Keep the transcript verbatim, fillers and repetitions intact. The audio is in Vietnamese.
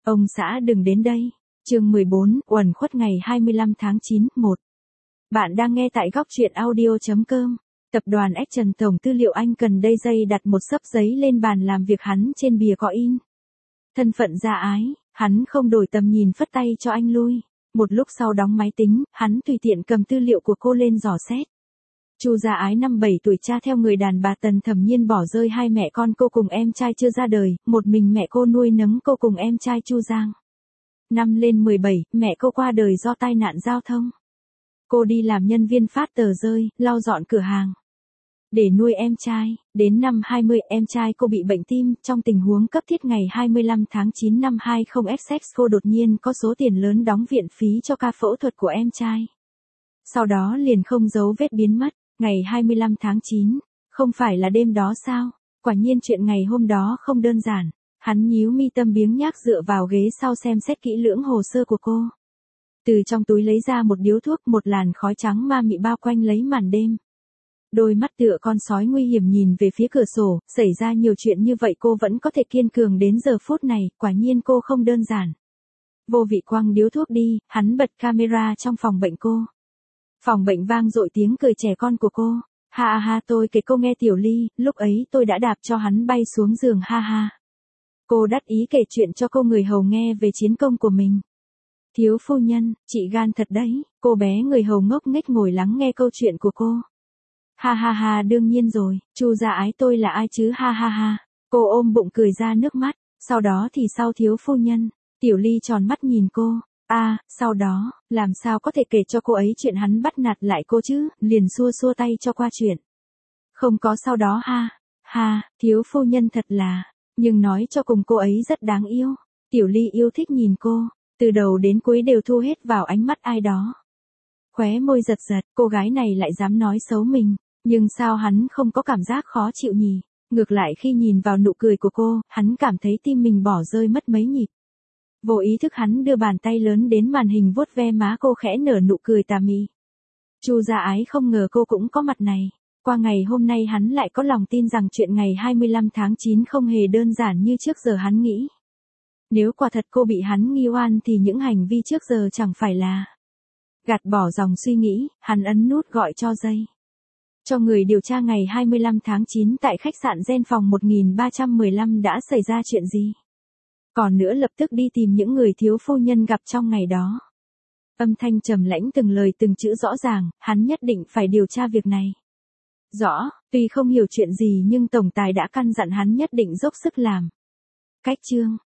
Ông xã đừng đến đây. Chương mười bốn, uẩn khuất ngày hai mươi lăm tháng chín, một. Bạn đang nghe tại góc truyện audio chấm com. Tập đoàn Action tổng tư liệu Anh cần đây dây đặt một xấp giấy lên bàn làm việc hắn trên bìa có in. Thân phận gia ái, hắn không đổi tầm nhìn phất tay cho anh lui. Một lúc sau đóng máy tính, hắn tùy tiện cầm tư liệu của cô lên dò xét. Chu gia ái năm bảy tuổi, cha theo người đàn bà Tần Thẩm Nhiên bỏ rơi hai mẹ con cô cùng em trai chưa ra đời, một mình mẹ cô nuôi nấng cô cùng em trai Chu Giang. Năm lên mười bảy, mẹ cô qua đời do tai nạn giao thông. Cô đi làm nhân viên phát tờ rơi, lau dọn cửa hàng. Để nuôi em trai, đến năm hai mươi em trai cô bị bệnh tim, trong tình huống cấp thiết ngày hai mươi lăm tháng chín năm hai không Essex cô đột nhiên có số tiền lớn đóng viện phí cho ca phẫu thuật của em trai. Sau đó liền không dấu vết biến mất. Ngày hai mươi lăm tháng chín, không phải là đêm đó sao? Quả nhiên chuyện ngày hôm đó không đơn giản. Hắn nhíu mi tâm biếng nhác dựa vào ghế sau xem xét kỹ lưỡng hồ sơ của cô. Từ trong túi lấy ra một điếu thuốc, một làn khói trắng ma mị bao quanh lấy màn đêm. Đôi mắt tựa con sói nguy hiểm nhìn về phía cửa sổ, xảy ra nhiều chuyện như vậy cô vẫn có thể kiên cường đến giờ phút này, quả nhiên cô không đơn giản. Vô vị quăng điếu thuốc đi, hắn bật camera trong phòng bệnh cô. Phòng bệnh vang dội tiếng cười trẻ con của cô. Ha ha, tôi kể cô nghe Tiểu Ly, lúc ấy tôi đã đạp cho hắn bay xuống giường, ha ha. Cô đắc ý kể chuyện cho cô người hầu nghe về chiến công của mình. Thiếu phu nhân, chị gan thật đấy. Cô bé người hầu ngốc nghếch ngồi lắng nghe câu chuyện của cô. Ha ha ha, đương nhiên rồi, Chu gia ái tôi là ai chứ, ha ha ha. Cô ôm bụng cười ra nước mắt. Sau đó thì sao thiếu phu nhân? Tiểu Ly tròn mắt nhìn cô. À, sau đó, làm sao có thể kể cho cô ấy chuyện hắn bắt nạt lại cô chứ, liền xua xua tay cho qua chuyện. Không có sau đó ha, ha, thiếu phu nhân thật là, nhưng nói cho cùng cô ấy rất đáng yêu. Tiểu Ly yêu thích nhìn cô, từ đầu đến cuối đều thu hết vào ánh mắt ai đó. Khóe môi giật giật, cô gái này lại dám nói xấu mình, nhưng sao hắn không có cảm giác khó chịu nhỉ? Ngược lại khi nhìn vào nụ cười của cô, hắn cảm thấy tim mình bỏ rơi mất mấy nhịp. Vô ý thức hắn đưa bàn tay lớn đến màn hình vuốt ve má cô khẽ nở nụ cười tà mị. Chu gia ái không ngờ cô cũng có mặt này. Qua ngày hôm nay hắn lại có lòng tin rằng chuyện ngày hai mươi lăm tháng chín không hề đơn giản như trước giờ hắn nghĩ. Nếu quả thật cô bị hắn nghi oan thì những hành vi trước giờ chẳng phải là. Gạt bỏ dòng suy nghĩ, hắn ấn nút gọi cho dây. Cho người điều tra ngày hai mươi lăm tháng chín tại khách sạn Gen phòng một nghìn ba trăm mười lăm đã xảy ra chuyện gì? Còn nữa lập tức đi tìm những người thiếu phu nhân gặp trong ngày đó. Âm thanh trầm lãnh từng lời từng chữ rõ ràng, hắn nhất định phải điều tra việc này. Rõ, tuy không hiểu chuyện gì nhưng tổng tài đã căn dặn hắn nhất định dốc sức làm. Cách chương,